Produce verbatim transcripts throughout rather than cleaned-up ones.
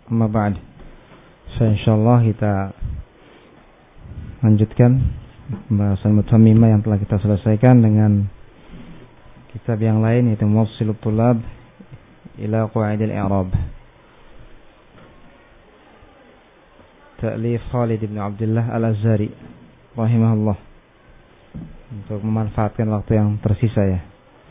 Amma ba'd. So, insyaallah kita lanjutkan pembahasan mutammimah yang telah kita selesaikan dengan kitab yang lain, yaitu Muwassilul Thullab ila Qawaidil I'rab, ta'lif Khalid bin Abdullah Al-Azhari rahimahullah, untuk memanfaatkan waktu yang tersisa ya.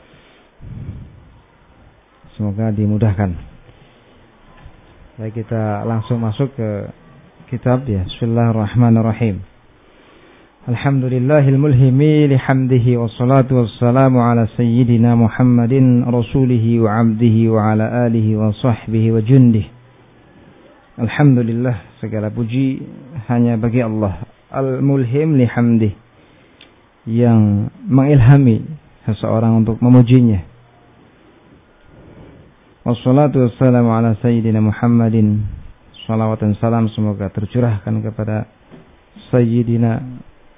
Semoga dimudahkan. Baik, kita langsung masuk ke kitab ya. Bismillahirrahmanirrahim. Alhamdulillahil mulhimi lihamdihi wassalatu wassalamu ala sayyidina Muhammadin rasulihi wa abdihi wa ala alihi wa sahbihi wa jundihi. Alhamdulillah, segala puji hanya bagi Allah, al-mulhim lihamdihi, yang mengilhami seseorang untuk memujinya. Wassalatu wassalamu ala sayyidina Muhammadin, salawat dan salam semoga tercurahkan kepada sayyidina,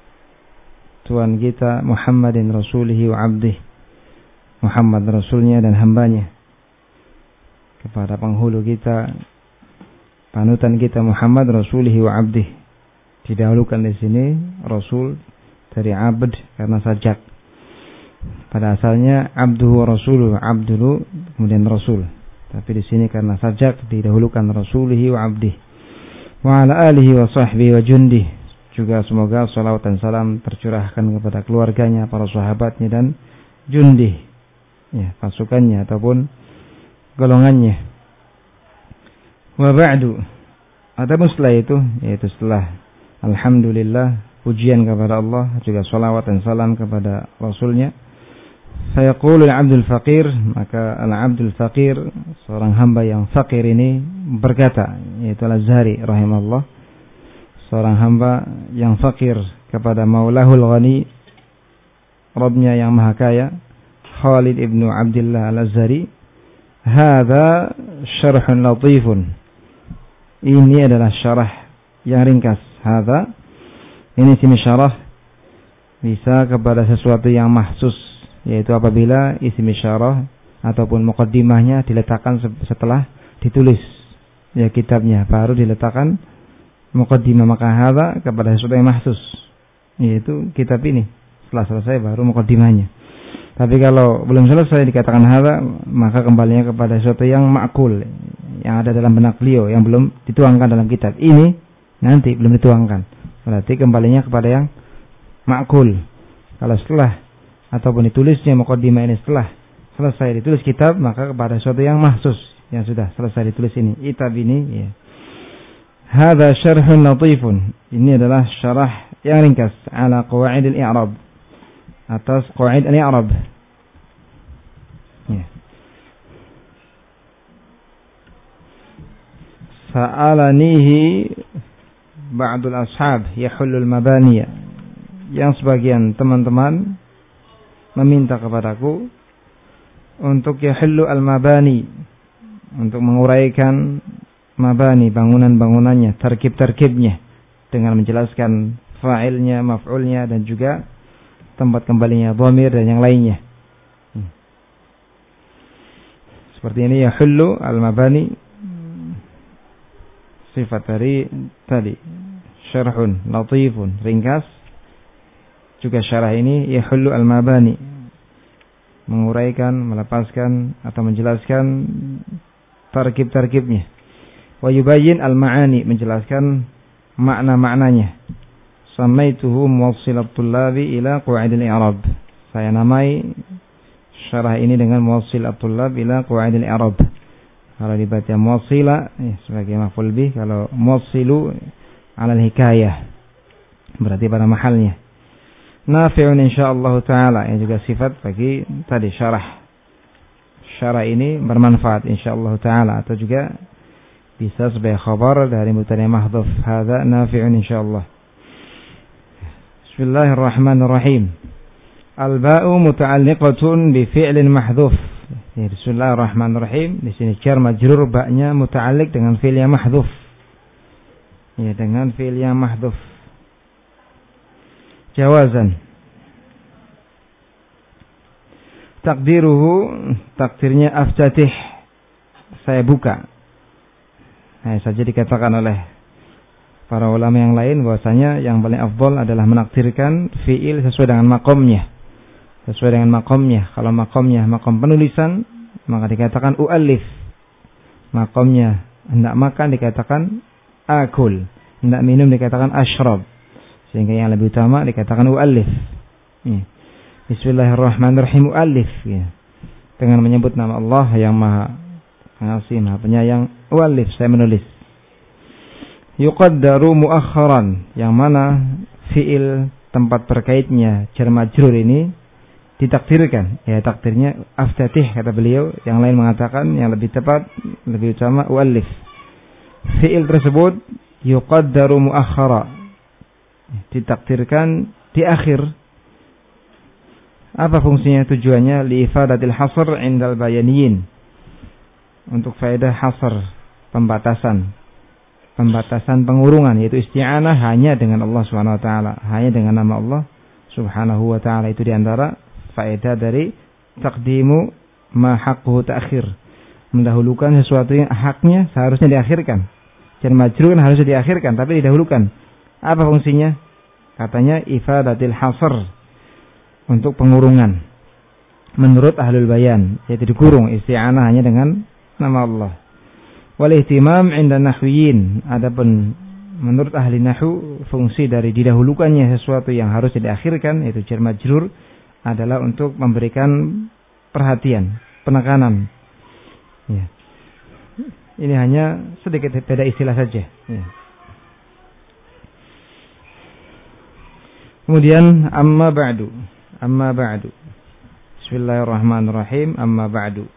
Tuhan kita, Muhammadin rasulihi wa abdih, Muhammad rasulnya dan hambanya, kepada penghulu kita, panutan kita Muhammad rasulihi wa abdih. Didahulukan di sini rasul dari abd karena sajak. Pada asalnya abduhu wa rasuluhu, abdulu kemudian rasul. Tapi di sini karena sajak didahulukan rasulihi wa abdih. Wa ala alihi wa sahbihi wa jundih. Juga semoga salawat dan salam tercurahkan kepada keluarganya, para sahabatnya dan jundih, ya, pasukannya ataupun golongannya. Wa ba'du. Adapun setelah itu, yaitu setelah alhamdulillah, pujian kepada Allah, juga salawat dan salam kepada Rasulnya. Fayaqulu al-'abdul faqir, maka al-'abdul faqir, seorang hamba yang fakir ini berkata, yaitu Al-Azhari rahimahullah, seorang hamba yang fakir kepada Maulahul Ghani, Rabbnya yang maha kaya, Khalid ibnu Abdullah Al-Azhari. Hadza syarhun latifun, ini adalah syarah yang ringkas. Hadza, ini sini syarah bisa kepada sesuatu yang mahsus, yaitu apabila isim isyarah ataupun muqaddimahnya diletakkan setelah ditulis ya kitabnya, baru diletakkan muqaddimah, maka hadza kepada sesuatu yang mahsus, yaitu kitab ini. Setelah selesai baru muqaddimahnya. Tapi kalau belum selesai dikatakan hadza, maka kembalinya kepada sesuatu yang ma'kul, yang ada dalam benak beliau, yang belum dituangkan dalam kitab ini, nanti belum dituangkan, berarti kembalinya kepada yang ma'kul. Kalau setelah ataupun ditulisnya muqaddimah ini setelah selesai ditulis kitab, maka kepada sesuatu yang mahsus, yang sudah selesai ditulis ini, kitab ini ya. Hadza syarhun latifun, ini adalah syarah yang ringkas ala qawaidil i'rab, atas qawaid al-i'rab ya. Sa'alanihi ba'dul ashab yahullul mabaniya, yang sebagian teman-teman meminta kepadaku untuk yahillu al-mabani, untuk menguraikan mabani, bangunan-bangunannya, tarkib-tarkibnya, dengan menjelaskan fa'ilnya, maf'ulnya, dan juga tempat kembalinya dhamir dan yang lainnya. hmm. Seperti ini, yahillu al-mabani, sifat dari tadi syarhun latifun, ringkas. Juga syarah ini yahullu al-mabani, menguraikan, melepaskan atau menjelaskan tarkib-tarkibnya. Wa yubayyin al-ma'ani, menjelaskan makna-maknanya. Samaituhu Muwassilat Thullabi ila Qawaidil I'rab, saya namai syarah ini dengan Muwassilat Thullab ila Qawaidil I'rab. Kalau dibaca muwassila ya, sebagai maf'ul bih. Kalau muwassilu ala al-hikayah, berarti pada mahalnya. Nafi'un insyaallah ta'ala, yang juga sifat bagi tadi syarah. Syarah ini bermanfaat insyaallah ta'ala, atau juga bisa sebagai khabar dari mubtada mahdhuf. Hadza nafi'un insyaallah. Bismillahirrahmanirrahim. Al-ba'u muta'alliqatun bi fi'lin mahdhuf. Ya, bismillahirrahmanirrahim. Di sini jar majrur, ba'nya muta'alliq dengan fi'il yang mahdhuf. Ya, dengan fi'il yang mahdhuf. Jawazan, takdiruhu, takdirnya aftatih, saya buka. Hanya saja dikatakan oleh para ulama yang lain bahwasanya yang paling afdal adalah menakdirkan fiil sesuai dengan makomnya. Sesuai dengan makomnya. Kalau makomnya makom penulisan, maka dikatakan u'allif. Makomnya hendak makan dikatakan akul. Hendak minum dikatakan ashrab. Sehingga yang lebih utama dikatakan u'allif. Ya. Bismillahirrahmanirrahim u'allif. Ya. Dengan menyebut nama Allah yang maha pengasih, maha penyayang. U'allif, saya menulis. Yuqaddaru muakharan. Yang mana fiil tempat terkaitnya jar majrur ini ditakdirkan. Ya, takdirnya aftatih kata beliau. Yang lain mengatakan yang lebih tepat, lebih utama u'allif. Fiil tersebut yuqaddaru muakhara, ditakdirkan di akhir. Apa fungsinya, tujuannya? Liifadatil hasr indal bayaniyin, untuk faedah hasr, pembatasan, pembatasan pengurungan, yaitu isti'anah hanya dengan Allah Subhanahu wa taala, hanya dengan nama Allah Subhanahu wa taala. Itu diantara faedah dari taqdimu ma haqquhu ta'khir, mendahulukan sesuatu yang haknya seharusnya diakhirkan. Jar majrur kan harusnya diakhirkan, tapi didahulukan. Apa fungsinya? Katanya ifadatil hasr, untuk pengurungan. Menurut ahlul bayan, yaitu dikurung isti'anah hanya dengan nama Allah. Wal ihtimam 'inda nahwiyin. Adapun menurut ahli nahwu, fungsi dari didahulukannya sesuatu yang harus diakhirkan, yaitu jar majrur, adalah untuk memberikan perhatian, penekanan. Ya. Ini hanya sedikit beda istilah saja. Ya. Kemudian amma ba'du. Amma ba'du. Bismillahirrahmanirrahim. Amma ba'du.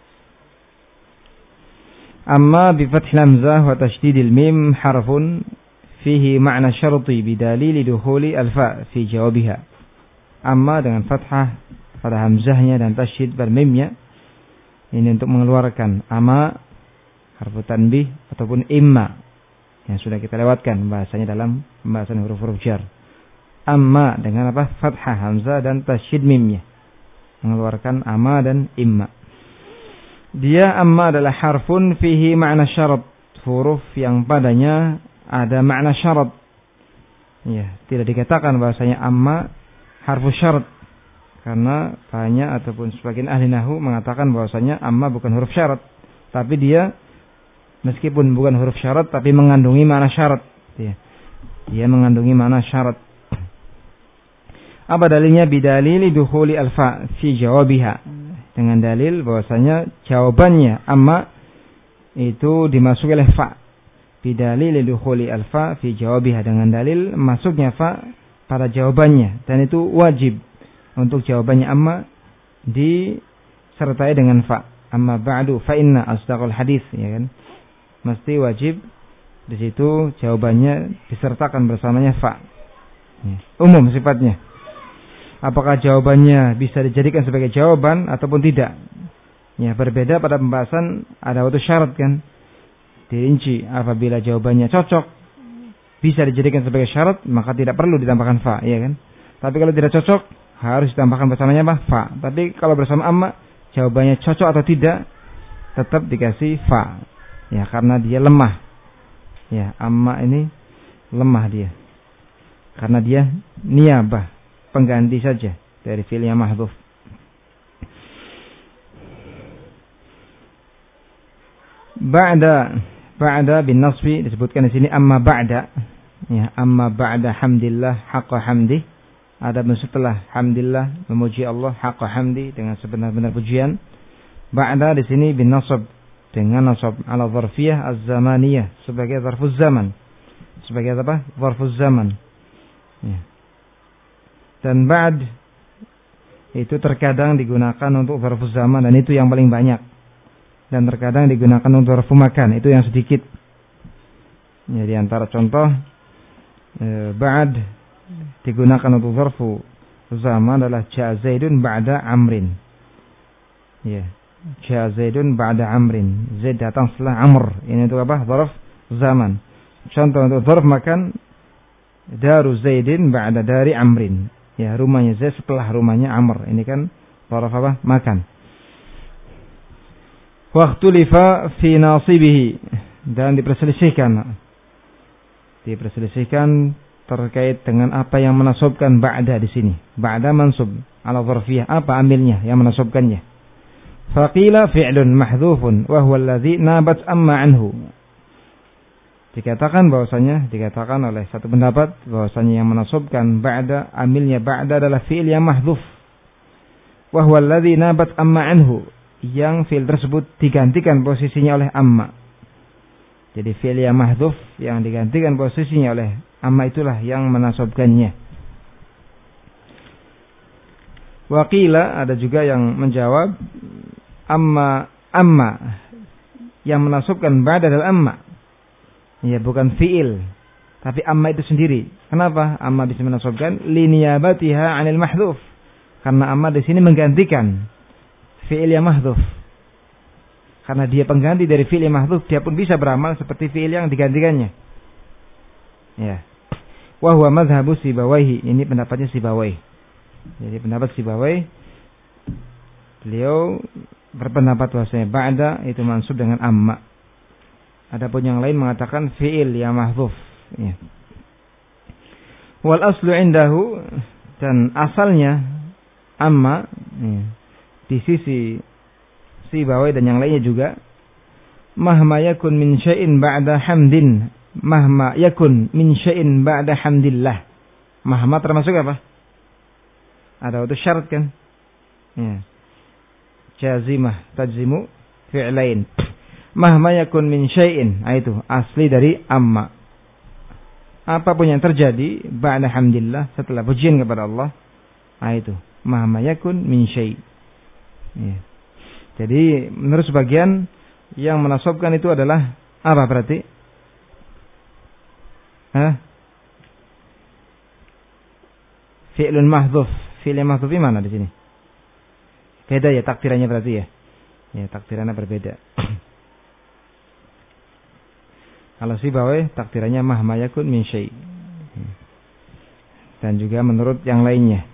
Amma bi fathil hamzah wa tasydidil mim harfun fihi ma'na syarti bidalil dukhuli al-fa fi jawabiha. Amma dengan fathah pada hamzahnya dan tasydid pada mimnya, ini untuk mengeluarkan amma harfu tanbih ataupun imma yang sudah kita lewatkan bahasanya dalam pembahasan huruf-huruf jar. Amma dengan apa? Fathah hamzah dan tasydid mimnya, mengeluarkan amma dan imma. Dia amma adalah harfun fihi ma'na syarat, huruf yang padanya ada makna syarat. Ya, tidak dikatakan bahasanya amma harfu syarat, karena banyak ataupun sebagian ahli nahwu mengatakan bahwasanya amma bukan huruf syarat, tapi dia meskipun bukan huruf syarat tapi mengandungi makna syarat. Ya. Dia mengandungi makna syarat. Apa dalilnya? Bidalili dukhuli alfa fi jawabiha, dengan dalil bahwasanya jawabannya amma itu dimasuki oleh fa. Bidalili dukhuli alfa fi jawabiha, dengan dalil masuknya fa pada jawabannya, dan itu wajib untuk jawabannya amma disertai dengan fa. Amma ba'du fa inna asdaqul hadis, ya kan? Mesti wajib di situ jawabannya disertakan bersamanya fa. Ya. Umum sifatnya. Apakah jawabannya bisa dijadikan sebagai jawaban ataupun tidak? Ya, berbeda pada pembahasan ada waktu syarat kan. Dirinci, apabila jawabannya cocok bisa dijadikan sebagai syarat, maka tidak perlu ditambahkan fa, ya kan? Tapi kalau tidak cocok harus ditambahkan bersamanya apa? Fa. Tapi kalau bersama amma jawabannya cocok atau tidak, tetap dikasih fa. Ya, karena dia lemah. Ya, amma ini lemah dia. Karena dia niyabah, pengganti saja dari fi'il yang mahdhuf. Ba'da, ba'da bin nasbi disebutkan di sini amma ba'da. Ya, amma ba'da hamdillah haqqa hamdi. Ada setelah hamdillah, memuji Allah, haqqa hamdi, dengan sebenar-benar pujian. Ba'da di sini bin nasab, dengan nasab ala zarfiyah az-zamaniyah, sebagai zarfuz zaman. Sebagai apa? Zarfuz zaman. Ya. Dan ba'd itu terkadang digunakan untuk zarfuz zaman, dan itu yang paling banyak. Dan terkadang digunakan untuk zarfu makan, itu yang sedikit. Ya, di antara contoh e, ba'd digunakan untuk zarfu zaman adalah ja'a Zaidun ba'da Amrin. Ya, ja'a Zaidun ba'da Amrin. Zaid datang setelah Amr. Ini untuk apa? Zarf zaman. Contoh untuk zarf makan, daru Zaidin ba'da dari Amrin. Ya, rumahnya Zaid setelah rumahnya Amr. Ini kan zarf apa? Makan. Waqtulifa fi nasibihi. dan diperselisihkan. Diperselisihkan terkait dengan apa yang menasabkan ba'da di sini. Ba'da mansub ala dzarfiyah, apa amilnya yang menasabkannya? Faqila fi'lun mahdhufun wa huwa alladhi nabat amma anhu. Dikatakan bahwasanya, dikatakan oleh satu pendapat bahwasanya yang menasabkan ba'da, amilnya ba'da adalah fi'il yang mahdhuf. Wa huwa alladhi nabat amma anhu, yang fi'il tersebut digantikan posisinya oleh amma. Jadi fi'il yang mahdhuf yang digantikan posisinya oleh amma itulah yang menasabkannya. Wa qila, ada juga yang menjawab amma amma yang menasabkan ba'da adalah amma. Ya, bukan fi'il, tapi amma itu sendiri. Kenapa amma bisa menasabkan? Liniyabatiha 'anil mahdhuf. Karena amma di sini menggantikan fi'il yang mahdhuf. Karena dia pengganti dari fi'il yang mahdhuf, dia pun bisa beramal seperti fi'il yang digantikannya. Ya. Wa huwa madhhabu Sibawayhi. Ini pendapatnya Sibawayh. Jadi pendapat Sibawayh, beliau berpendapat bahwasanya ba'da itu mansub dengan amma. Adapun yang lain mengatakan fi'il yang mahdhuf. Ya. Wal aslu indahu, dan asalnya amma ya, di sisi Sibawayh dan yang lainnya juga, mahma yakun min syai'in ba'da hamdin, mahma yakun min syai'in ba'da hamdillah. Mahma termasuk apa? Ada waktu syarat kan? Ya. Jazimah tajzimu fi'lain. Mahma yakun min syai'in, itu asli dari amma. Apapun yang terjadi ba'da hamdillah, setelah pujian kepada Allah, itu mahma yakun min syai'. Ya. Jadi menurut sebagian yang menasabkan itu adalah apa berarti? Hah? Fi'lun mahdhuf. Fi'il yang mahdhuf mana di sini? Beda ya takdirannya berarti ya. Ya, takdirannya berbeda. Kalau Sibawayh takdirannya mahma yakun min syai'. Dan juga menurut yang lainnya.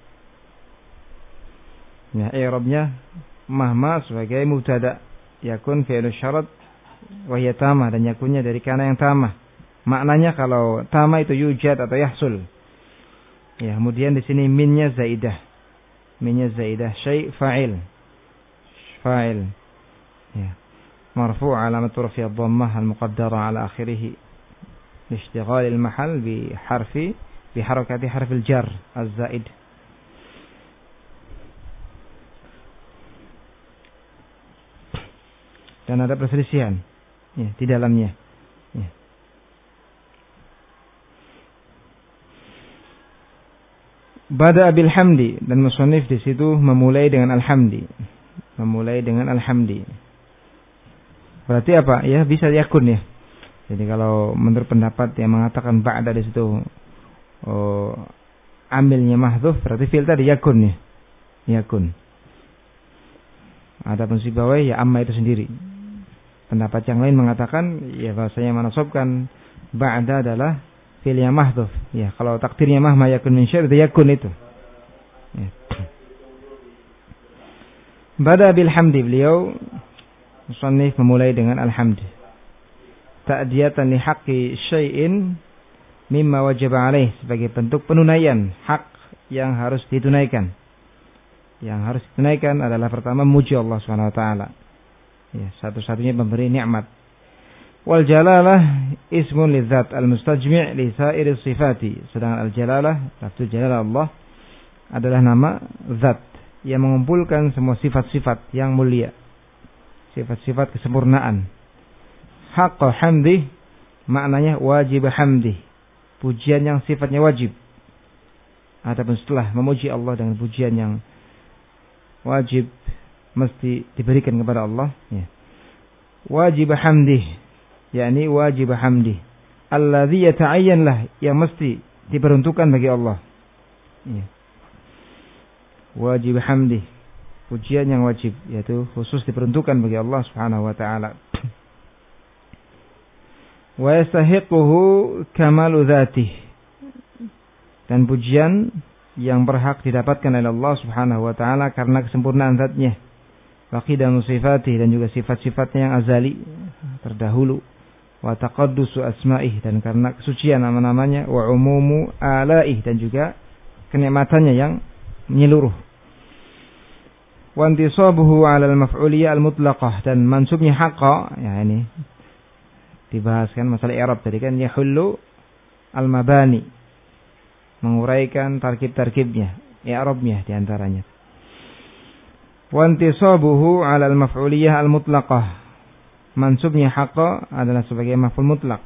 Ya, i'rabnya mahma sebagai mubtada, yakun fi'il syarat wa hiya tamah, dan yakunnya dari kana yang tamah. Maknanya kalau tamah itu yujad atau yahsul. Ya, kemudian di sini minnya zaidah. Minnya zaidah, syai' fa'il. Fa'il. Ya. مرفوع علامة رفعه الضمة المقدرة على آخره لاشتغال المحل بحرف بحركة حرف الجر الزائد. Dan ada perselisihan ya, di dalamnya. Ya. Bada bil hamdi, dan musannif di situ memulai dengan alhamdi. Memulai dengan alhamdi. Berarti apa? Ya bisa yakun ya. Jadi kalau menurut pendapat yang mengatakan ba'da di situ oh, amilnya mahdhuf, berarti fi'il tadi yakun ya. Yakun. Adapun Sibawayh ya amma itu sendiri. Pendapat yang lain mengatakan ya bahasanya manasabkan ba'da adalah fi'il yang mahdhuf. Ya, kalau takdirnya mahma yakun min syai' itu yakun itu. Ya. Bada bil hamdi, beliau musannif memulai dengan alhamd. Ta'diyatan li haqqi syai'in mimma wajaba alaih, sebagai bentuk penunaian hak yang harus ditunaikan. Yang harus ditunaikan adalah pertama muji Allah Subhanahu wa taala. Ya, satu-satunya pemberi nikmat. Wal jalalah ismun lidzat al-mustajmi' li sa'iri sifati. Sedangkan al-jalalah, lafzul jalalah Allah adalah nama zat yang mengumpulkan semua sifat-sifat yang mulia. Sifat-sifat kesempurnaan. Haqqa hamdi, maknanya wajib hamdi, pujian yang sifatnya wajib. Adapun setelah memuji Allah dengan pujian yang wajib mesti diberikan kepada Allah, ya. Wajib hamdi, yakni wajib hamdi alladzi yata'ayyan lah, yang mesti diperuntukkan bagi Allah. Ya. Wajib hamdi, pujian yang wajib, yaitu khusus diperuntukkan bagi Allah Subhanahu wa taala. Wa yastahiquhu kamalu dzatih, dan pujian yang berhak didapatkan oleh Allah Subhanahu wa taala karena kesempurnaan zatnya. Wa qidamu sifatih, dan juga sifat-sifatnya yang azali, terdahulu. wa taqaddusu asma'ih, dan karena kesucian nama-namanya, wa umumu ala'ih, dan juga kenikmatannya yang menyeluruh. Wa intisabuhu 'ala al-maf'uliyah al-mutlaqah, dan mansubnya haqqa, ya ini dibahaskan masalah i'rab tadi kan, yahullu al-mabani, menguraikan tarkib-tarkibnya, i'rabnya di antaranya. Wa intisabuhu 'ala al-maf'uliyah al-mutlaqah, mansubnya haqqa adalah sebagai maf'ul mutlaq.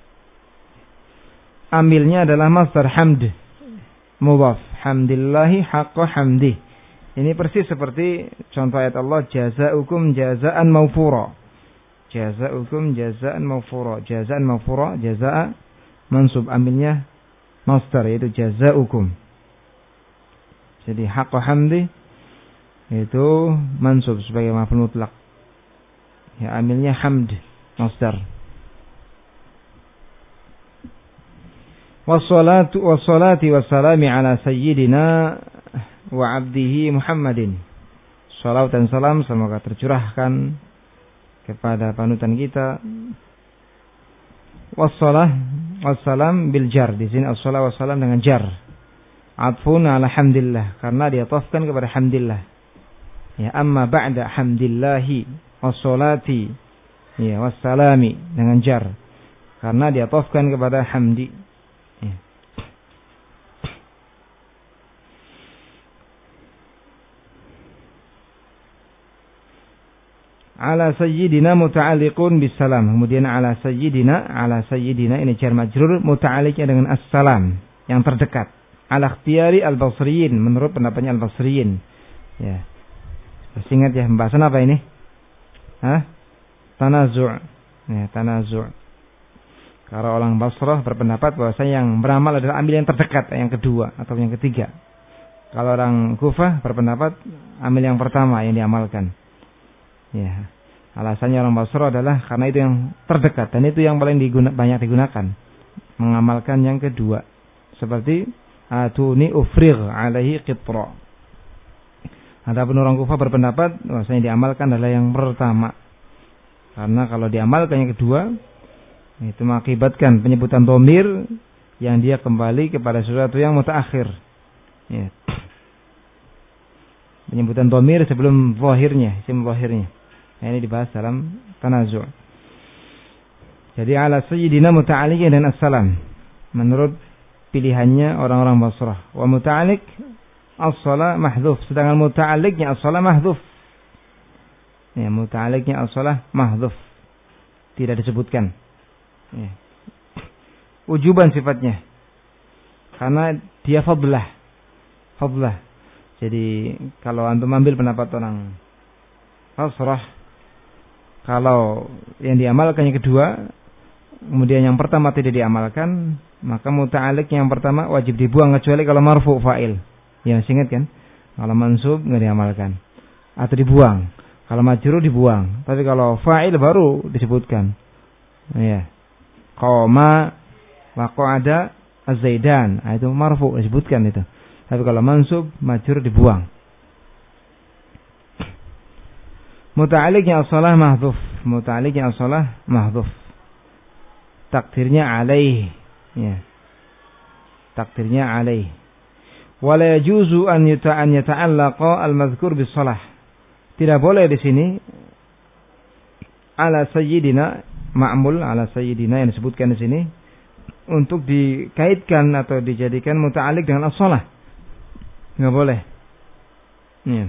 Amilnya adalah masdar hamd mudhaf, hamdillahi haqqa hamdi. Ini persis seperti contoh ayat Allah, jazaukum jazaan mawfura. Jazaukum jazaan mawfura. Jazaan mawfura, jazaa mansub, amilnya masdar yaitu jazaukum. Jadi haqqa hamdi itu mansub sebagai maf'ul mutlaq. Ya, amilnya hamd masdar. Wassalatu wassalati wassalami ala sayyidina wa abdihi Muhammadin. Salawat dan salam semoga tercurahkan kepada panutan kita. Wassalah wassalam bil jar. Di sini as-salah wassalam dengan jar. Atfun ala hamdillah, karena diatafkan kepada hamdillah. Ya, amma ba'da hamdillahi wassalati, ya, wassalami dengan jar, karena diatafkan kepada hamdi. Ya. Ala sayyidina muta'alliqun bisalam. Kemudian ala sayyidina, ala sayyidina ini jar majrur, muta'alliqnya dengan as-salam, yang terdekat. Ala ikhtiyari al-basriyin, menurut pendapatnya al-basriyin. Ya. Masih ingat ya pembahasan apa ini? Hah? Tanazu'. Ya, tanazu'. Kalau orang Basrah berpendapat bahwasanya yang beramal adalah ambil yang terdekat, yang kedua atau yang ketiga. Kalau orang Kufah berpendapat ambil yang pertama yang diamalkan. Ya. Alasannya orang Basrah adalah karena itu yang terdekat dan itu yang paling diguna, banyak digunakan. Mengamalkan yang kedua. Seperti atuni ufrigh alaihi qitra. Adapun orang Kufah berpendapat bahwasanya diamalkan adalah yang pertama. Karena kalau diamalkan yang kedua, itu mengakibatkan penyebutan dhamir yang dia kembali kepada sesuatu yang mutaakhir. Ya. Penyebutan dhamir sebelum zahirnya, isim zahirnya. Nah, ini dibahas dalam tanazu'. Jadi ala sayyidina muta'alliqin dan as-salam, menurut pilihannya orang-orang Basrah. Wa muta'alliq as-salah mahdhuf, sedangkan muta'alliqnya as-salah mahdhuf. Ya, muta'alliqnya as-salah mahdhuf, tidak disebutkan. Ya. Ujuban sifatnya, karena dia fadlah, fadlah. Jadi kalau antum ambil pendapat orang Basrah, kalau yang diamalkan yang kedua, kemudian yang pertama tidak diamalkan, maka muta'alliq yang pertama wajib dibuang kecuali kalau marfu fa'il. Ya, masih ingat kan? Kalau mansub enggak diamalkan atau dibuang. Kalau majrur dibuang. Tapi kalau fa'il baru disebutkan. Ya. Qama wa qa'ada az-zaidan, itu marfu disebutkan itu. Tapi kalau mansub majrur dibuang. Muta'alliqnya as-salah mahdhuf, muta'alliqnya as-salah mahdhuf. Takdirnya alaih, ya. Takdirnya alaih. Wa la yajuzu an yata'an yata'allaqa al-madhkur bis-salah. Tidak boleh di sini ala sayyidina, ma'mul ala sayyidina yang disebutkan di sini untuk dikaitkan atau dijadikan muta'alliq dengan as-salah. Enggak boleh. Ya.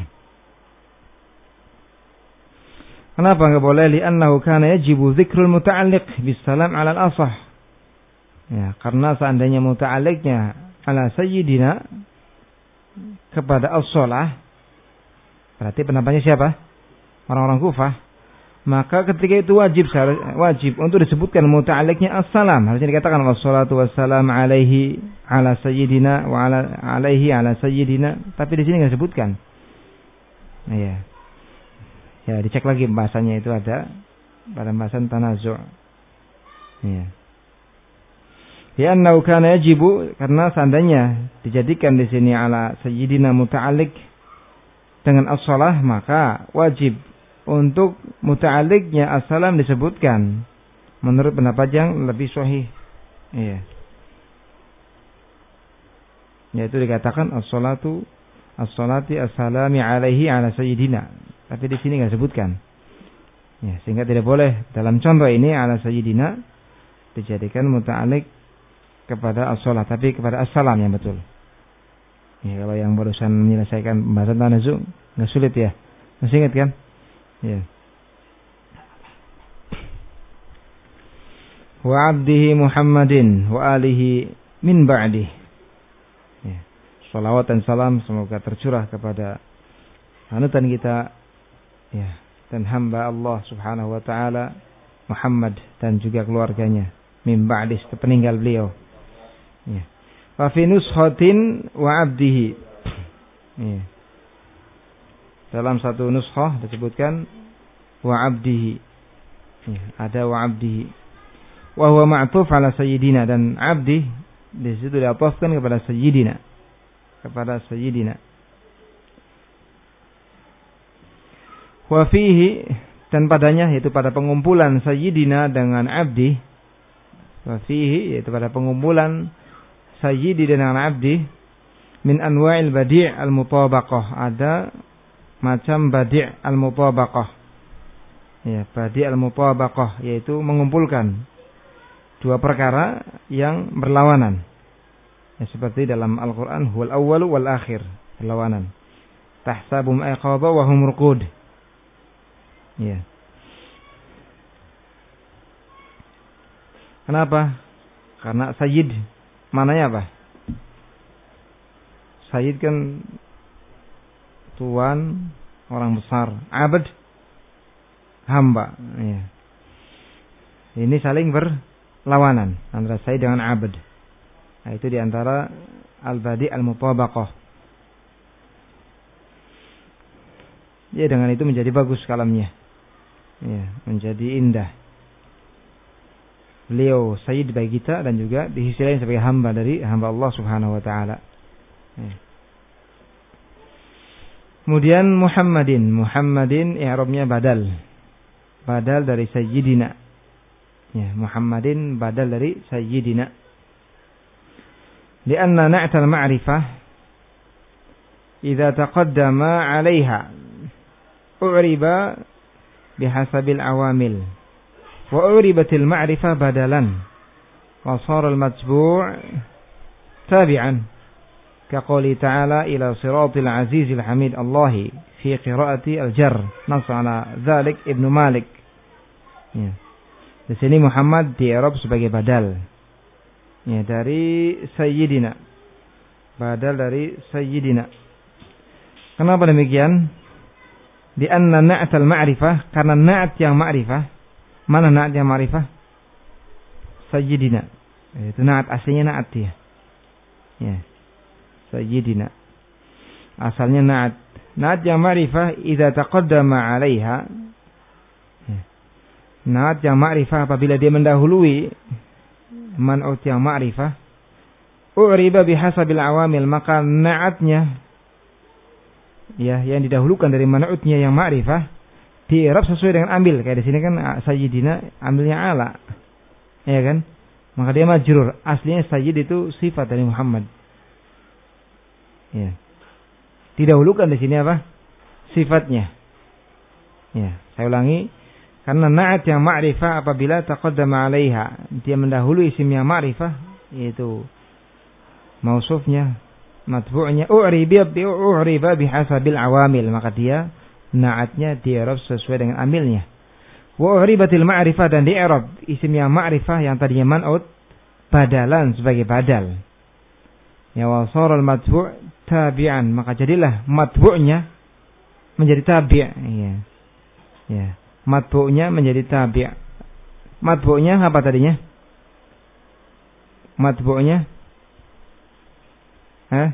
Kenapa enggak boleh? Li'annahu kana yajibu dzikrul muta'alliq bis-salam 'ala al-asah. Ya, karena seandainya muta'alliqnya ala sayyidina kepada as-salah, berarti pendapatnya siapa? Orang-orang Kufah. Maka ketika itu wajib wajib untuk disebutkan muta'alliqnya as-salam. Harusnya dikatakan wassalatu wassalam alaihi ala sayyidina wa ala alaihi ala sayyidina, tapi di sini enggak disebutkan. Nah, ya. Ya, dicek lagi bahasanya itu ada pada bahasan tanazu'. Ya. Ya, annahu kana yajibu, karena seandainya dijadikan di sini ala sayyidina muta'alliq dengan as-salah, maka wajib untuk muta'alliqnya as-salam disebutkan. menurut pendapat yang lebih sahih. Iya. Yaitu dikatakan as-salatu as-salati as-salami alaihi ala sayyidina. Tapi di sini enggak sebutkan. Ya, sehingga tidak boleh dalam contoh ini ala sayyidina dijadikan muta'alliq kepada as-salat, tapi kepada as-salam yang betul. Ya, kalau yang barusan menyelesaikan pembahasan tanazu enggak sulit ya. Masih ingat kan? Ya. Wa 'abdihi Muhammadin wa alihi min ba'dih. Ya. Salawat dan salam semoga tercurah kepada panutan kita ya, dan hamba Allah Subhanahu wa taala Muhammad dan juga keluarganya min ba'dih, sepeninggal beliau. Ya. Wa fi nuskhatin wa 'abdihi. Ya. Dalam satu nuskhah disebutkan wa 'abdihi. Ya, ada wa 'abdihi. Wa huwa ma'tuf ala sayyidina, dan 'abdi di situ diatofkan kepada sayyidina, kepada sayyidina. Wa fihi, dan padanya, yaitu pada pengumpulan sayyidina dengan 'abdi. Wa fihi, yaitu pada pengumpulan sayyidi dengan 'abdi, min anwa'il badi' al-mutabaqah, ada macam badi' al-mutabaqah. Ya, badi' al-mutabaqah yaitu mengumpulkan dua perkara yang berlawanan. Ya, seperti dalam Al-Qur'an, huwal awwalu wal akhir, berlawanan. Tahsabum aiqadha wa hum ruqud. Ya. Kenapa? Karena sayyid mananya apa? Sayyid kan tuan, orang besar. Abd, hamba. Ya. Ini saling berlawanan antara sayyid dengan abd. Nah, itu diantara al-badi' al-mutabaqah. Ya, dengan itu menjadi bagus kalamnya. Ya, menjadi indah. Beliau sayyid bagi kita dan juga di sisi lain sebagai hamba dari hamba Allah Subhanahu wa taala. Ya. Kemudian Muhammadin, Muhammadin i'rabnya badal. Badal dari sayyidina. Ya, Muhammadin badal dari sayyidina. Lianna na'tal ma'rifah idza taqaddama 'alayha u'riba bihasabil awamil wa uribatil ma'rifah badalan wa sara al-matbu' tabi'an kaqouli ta'ala ila siratil azizil hamid Allahi fi qiraati al-jar nas ala dzalik Ibnu Malik. Ya. Di sini Muhammad di i'rab sebagai badal. Ya, dari sayyidina. Badal dari sayyidina. Kenapa demikian? Di anna na'tal ma'rifah, karena na'at yang ma'rifah. Mana na'at yang ma'rifah? Sayyidina. Itu na'at aslinya na'at dia. Ya. Sayyidina. Asalnya na'at. Na'at yang ma'rifah idza taqaddama 'alaiha. Ya. Na'at yang ma'rifah apabila dia mendahului man'ut yang ma'rifah, u'riba bihasabil awamil, maka na'atnya ya yang didahulukan dari man'utnya yang ma'rifah di'rab sesuai dengan ambil. Kayak di sini kan sayyidina ambilnya ala. Ya kan? Maka dia majrur. Aslinya sayyid itu sifat dari Muhammad. Ya. Didahulukan di sini apa? Sifatnya. Ya, saya ulangi. Karena na'at yang ma'rifah apabila taqaddama 'alaiha, dia mendahului isim yang ma'rifah, yaitu mausufnya, matbu'nya, u'riba bi u'riba bihasabil awamil, maka dia na'atnya di'rab sesuai dengan amilnya. Wa u'ribatil ma'rifah, dan di'rab isim yang ma'rifah yang tadinya man'ut badalan sebagai badal. Ya, wa saral matbu' tabi'an, maka jadilah matbu'nya menjadi tabi'. Ya. Ya. Matbu'nya menjadi tabi'. Matbu'nya apa tadinya? Matbu'nya Hah?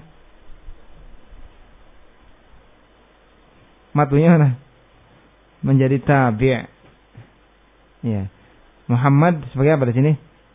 Matbu'nya mana? Menjadi tabi'. Ya. Muhammad sebagai apa di sini?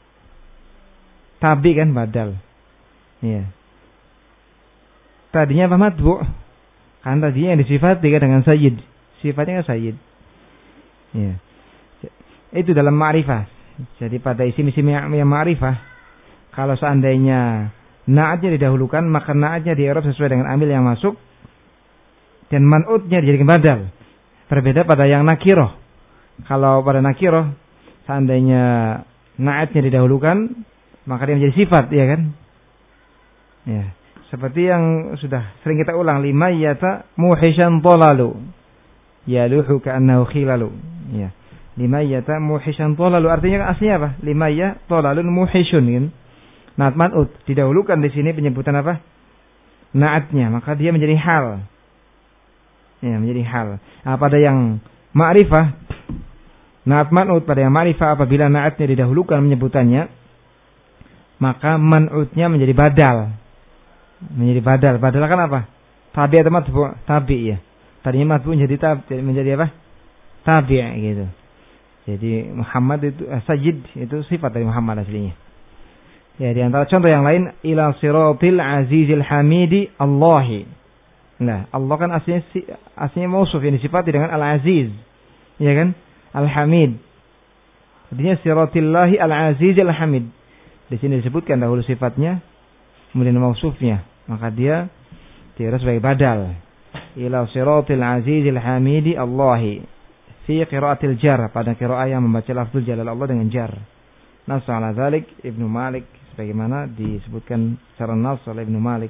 Tabi kan, badal. Ya. Tadinya apa matbu'? Kan tadinya yang disifati kan dengan sayyid. Sifatnya kan sayyid. Ya. Itu dalam ma'rifah. Jadi pada isim-isim yang, yang ma'rifah, kalau seandainya na'atnya didahulukan, maka na'atnya di-i'rab sesuai dengan amil yang masuk, dan man'utnya dijadikan badal. Berbeda pada yang nakiroh. Kalau pada nakiroh, seandainya na'atnya didahulukan, maka dia menjadi sifat, ya kan? Ya, seperti yang sudah sering kita ulang, lima yata muhishan tolalu, yaluhu ka'annahu khilalu. Ya. Lima yata muhishan tolalu, artinya aslinya apa? Lima ya tolalun muhishun, kan? Naat man'ut didahulukan di sini penyebutan apa? Naatnya, maka dia menjadi hal. Ya, menjadi hal. Nah, pada yang ma'rifah, naat man'ut pada yang ma'rifah apabila naatnya didahulukan penyebutannya, maka man'utnya menjadi badal. Menjadi badal. Badal kan apa? Tabi atau matbu? Tabi, ya. Tadinya matbu menjadi tabi, menjadi apa? Tabi, gitu. Jadi Muhammad itu eh, Sayyid itu sifat dari Muhammad aslinya. Ya, di antara contoh yang lain, ila siratil azizil hamidi Allahi. Nah, Allah kan aslinya aslinya mausuf yang disifati dengan al-aziz. Ya kan? Al-hamid. Artinya siratillahi al-azizil hamid. Di sini disebutkan dahulu sifatnya, kemudian mausufnya, maka dia dia sebagai badal. Ila siratil azizil hamidi Allahi. Fi qiraatil jar, pada qiraah yang membaca lafzul jalal Allah dengan jar. Nas ala dzalik Ibnu Malik, sebagaimana disebutkan secara nas oleh Ibnu Malik.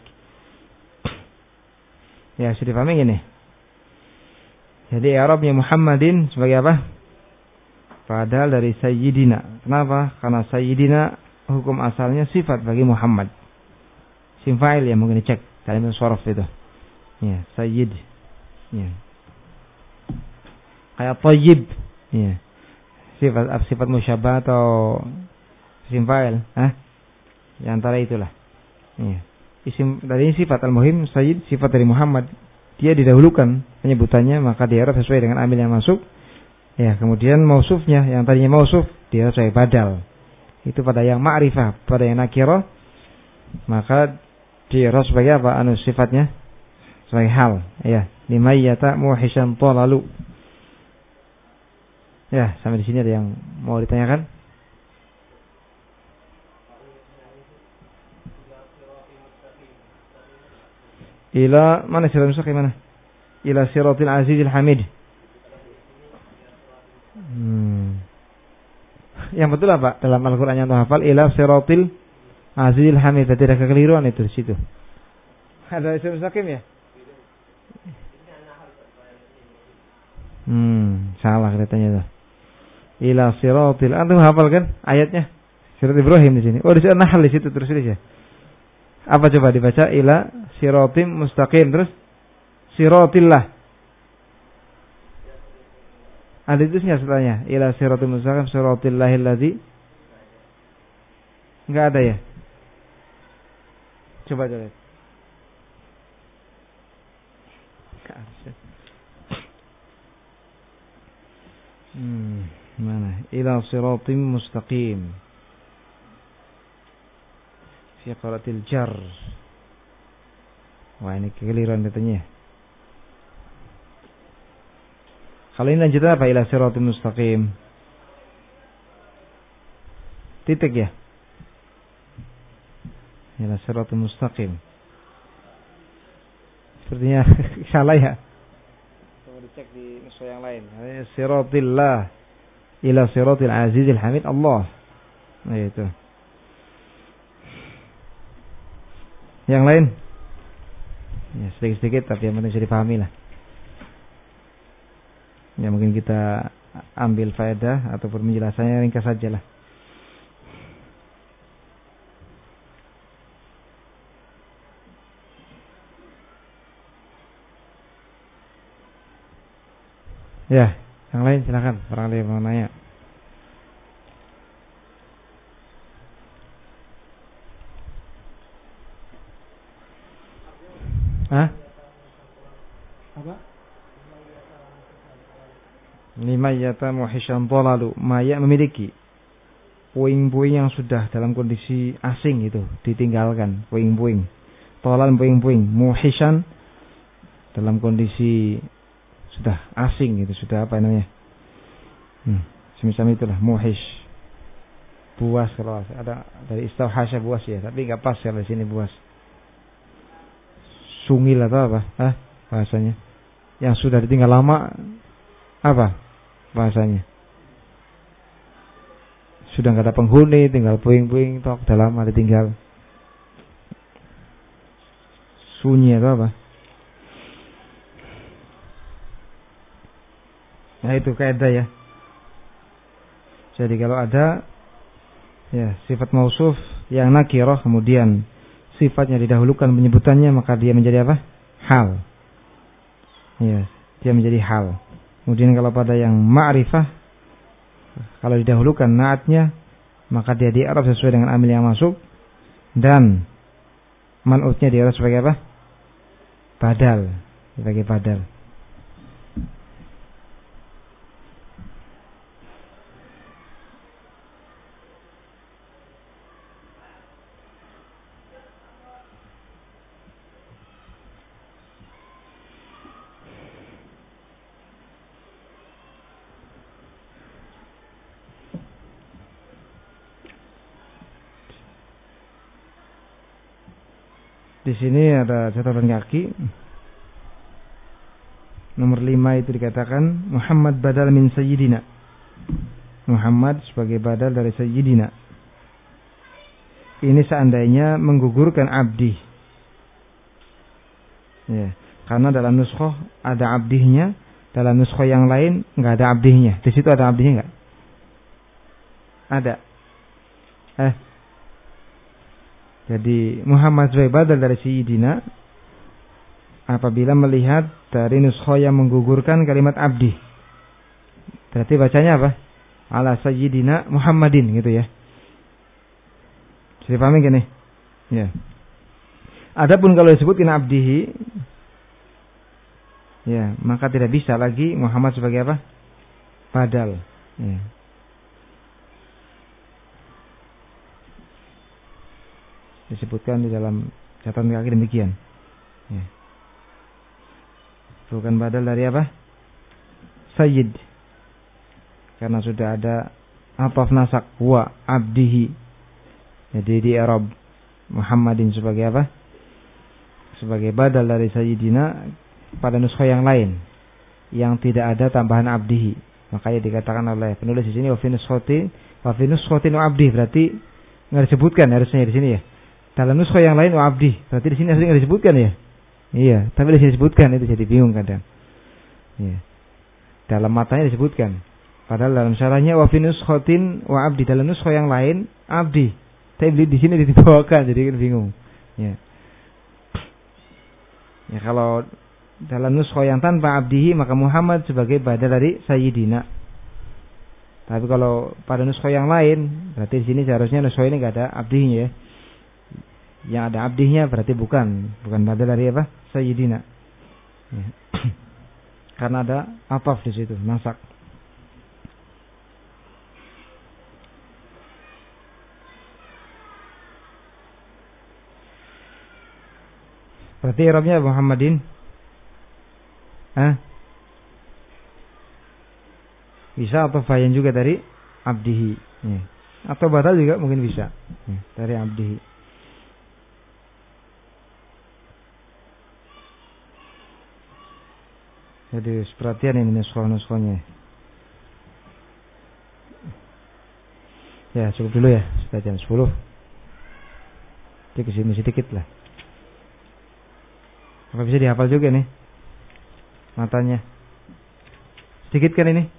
Ya, sudah paham ini. Jadi i'rabnya Muhammadin sebagai apa? Padahal dari sayyidina. Kenapa? Karena sayyidina hukum asalnya sifat bagi Muhammad. Sim fa'il ya, mungkin dicek kalimat sharaf itu. Ya, sayyid. Ya. Kayak thayyib, ya. Sifat sifat musyabbah atau isim fa'il, ah? Di antara itulah. Ya. Isim dari sifat al-muhim sayyid, sifat dari Muhammad. Dia didahulukan penyebutannya, maka dia harus sesuai dengan amil yang masuk. Ya, kemudian mausufnya yang tadinya mausuf dia sesuai badal. Itu pada yang ma'rifah, pada yang nakirah, maka dia harus sebagai apa? Anu sifatnya sebagai hal, ya. Limayyata muhishan talalu. Ya, sampai di sini ada yang mau ditanyakan? Ila mana siratul mustaqim mana? Ila siratil azizil hamid. Hmm. Yang betul apa? Dalam Al-Qur'an yang hafal, ila siratil azizil hamid. Tidak ada kekeliruan itu di situ. Ada siratul mustaqim ya? Hmm, salah kelihatannya tuh. Ila siratil, antum hafal kan ayatnya? Surat Ibrahim di sini. Oh, di sini Nahl di situ terus ya. Apa coba dibaca? Ila siratim mustaqim, terus siratillah. Ada tulisnya setelahnya. Ila siratim mustaqim siratillahil ladzi. Enggak ada ya? Coba coba. Hmm, mana? Ila siratim mustaqim. Fi qiraatil jar. Wah, ini kekeliruan katanya. Kalau ini lanjutan apa? Ila siratim mustaqim. Titik ya? Ila siratim mustaqim. Sepertinya salah ya. Coba dicek di nusa yang lain. Siratillah ila siratil azizil hamid Allah. Nah, itu. Yang lain? Ya, sedikit-sedikit tapi yang penting bisa dipahami lah. Ya, mungkin kita ambil faedah ataupun penjelasannya ringkas saja lah. Ya, yang lain silakan. Orang lain mau nanya. Hah? Apa? Lima yata muhishan dhalalu. Maya memiliki puing-puing yang sudah dalam kondisi asing itu, ditinggalkan puing-puing. Dhalal puing-puing, muhishan dalam kondisi sudah asing itu, sudah apa namanya? Hmm, semisal itulah muhish. buas, kalau ada dari istauhasya buas ya, tapi nggak pas kalau di sini buas. Sungil atau apa? Ah, bahasanya. Yang sudah ditinggal lama apa bahasanya? Sudah nggak ada penghuni, tinggal puing-puing, tok, udah lama ditinggal. Sunyi atau apa? Nah itu kaidah ya. Jadi kalau ada ya sifat mausuf yang nakirah kemudian sifatnya didahulukan penyebutannya, maka dia menjadi apa? Hal. Ya, dia menjadi hal. Kemudian kalau pada yang ma'rifah, kalau didahulukan naatnya, maka dia di i'rab sesuai dengan amil yang masuk, dan man'utnya di i'rab sebagai apa? Badal, sebagai badal. Di sini ada catatan kaki. Nomor lima itu dikatakan Muhammad badal min sayyidina. Muhammad sebagai badal dari sayyidina. Ini seandainya menggugurkan abdi. Ya, karena dalam nuskhoh ada abdihnya, dalam nuskhoh yang lain nggak ada abdihnya. Di situ ada abdihnya nggak? Ada. Eh. Jadi Muhammad sebagai badal dari sayyidina apabila melihat dari nuskhoh yang menggugurkan kalimat abdi. Berarti bacanya apa? Ala sayyidina Muhammadin gitu ya. Bisa dipahami gini? Ya. Adapun kalau disebutkan abdihi, ya, maka tidak bisa lagi Muhammad sebagai apa? Badal. Ya. Disebutkan di dalam catatan kaki demikian. Ya. Bukan badal dari apa? Sayyid. Karena sudah ada ataf nasak wa abdihi. Jadi di i'rab Muhammadin sebagai apa? Sebagai badal dari sayyidina pada nuskha yang lain yang tidak ada tambahan abdihi. Makanya dikatakan oleh penulis di sini wa fi nuskhatin wa fi nuskhatin wa abdi, berarti enggak disebutkan harusnya di sini ya. Dalam nuskha yang lain wa abdi, berarti di sini harusnya enggak disebutkan ya. Iya, tapi di sini disebutkan, itu jadi bingung kadang. Iya. Dalam matanya disebutkan. Padahal dalam syarahnya wa fi nuskhatin wa abdi, dalam nuskha yang lain abdi. Tapi di sini dibawakan, jadi kan bingung. Ya. Ya kalau dalam nuskha yang tanpa abdihi maka Muhammad sebagai badal dari sayyidina. Tapi kalau pada nuskha yang lain, berarti di sini seharusnya nuskha ini enggak ada abdihinya ya. Yang ada abdihnya berarti bukan bukan badal dari apa? Sayyidina. Ya. Karena ada ataf di situ, nasak. Berarti i'rabnya Muhammadin. Hah? Bisa atau bayan juga dari abdihi. Ya. Atau badal juga mungkin bisa. Ya. Dari abdihi. Jadi perhatian ini nuskhoh-nuskhohnya. Ya cukup dulu ya, sudah jam sepuluh. Jadi kesini sedikit lah. Apa bisa dihafal juga nih matanya? Sedikit kan ini?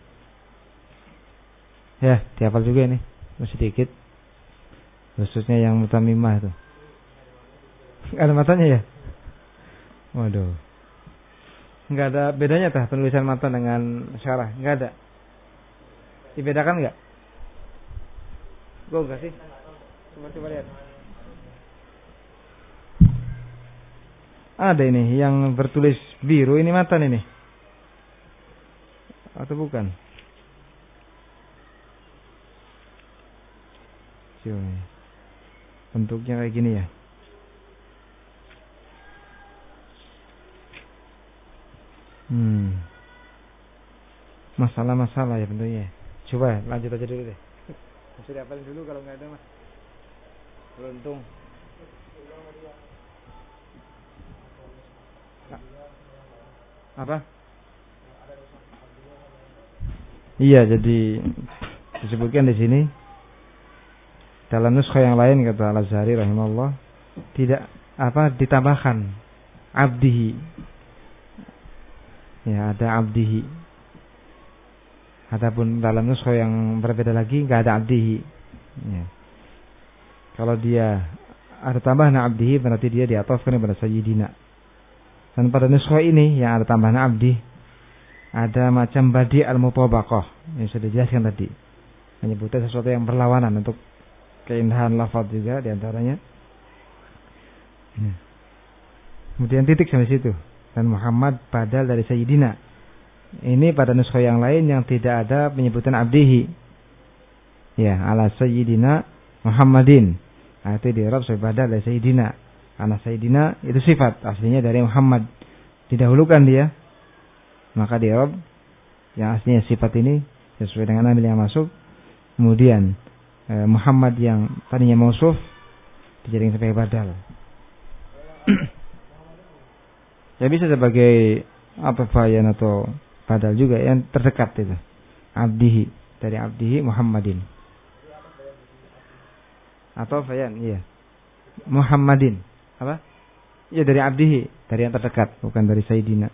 Ya dihafal juga ini, masih sedikit. Khususnya yang mutamimah itu. Gak ada matanya ya? Waduh. Enggak ada bedanya tah penulisan matan dengan syarah? Enggak ada. Dibedakan enggak? Gue enggak sih? Coba coba lihat. Ada ini yang bertulis biru, ini matan ini. Atau bukan? Coba. Bentuknya kayak gini ya. Hmm. Masalah-masalah ya bentuknya. Coba lanjut aja dulu deh. Sudah hafalin dulu kalau nggak ada mas. Beruntung. Apa? Iya, jadi disebutkan di sini dalam nuskha yang lain kata Al-Azhari rahimahullah tidak apa ditambahkan abdihi. Ya, ada abdihi. Adapun dalam nuskha yang berbeda lagi enggak ada abdihi. Ya. Kalau dia ada tambahan abdihi berarti dia diatofkan kepada sayyidina. Dan pada nuskha ini yang ada tambahan abdi ada macam badi al-mutabaqah yang sudah dijelaskan tadi. Menyebutkan sesuatu yang berlawanan untuk keindahan lafaz juga diantaranya. Ya. Kemudian titik sampai situ. Dan Muhammad badal dari sayyidina. Ini pada nuskha yang lain yang tidak ada penyebutan abdihi. Ya, ala sayyidina Muhammadin. Nah, itu di Arab sebagai badal dari sayyidina. Karena sayyidina itu sifat aslinya dari Muhammad. Didahulukan dia. Maka di Arab yang aslinya sifat ini sesuai dengan amil yang masuk. Kemudian eh, Muhammad yang tadinya mausuf dijadikan sebagai badal. Ya bisa sebagai apa bayan atau badal juga yang terdekat itu. Abdihi dari abdihi Muhammadin. Atau bayan iya. Muhammadin. Apa? Ya dari abdihi, dari yang terdekat, bukan dari sayyidina.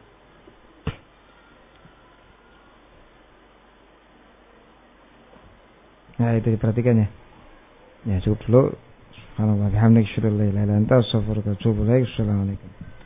Nah, itu diperhatikan ya. Ya, cukup dulu. Subhanallah, bihamdika, asyhadu an la ilaha illa anta, astaghfiruka wa atubu ilaik. Assalamualaikum.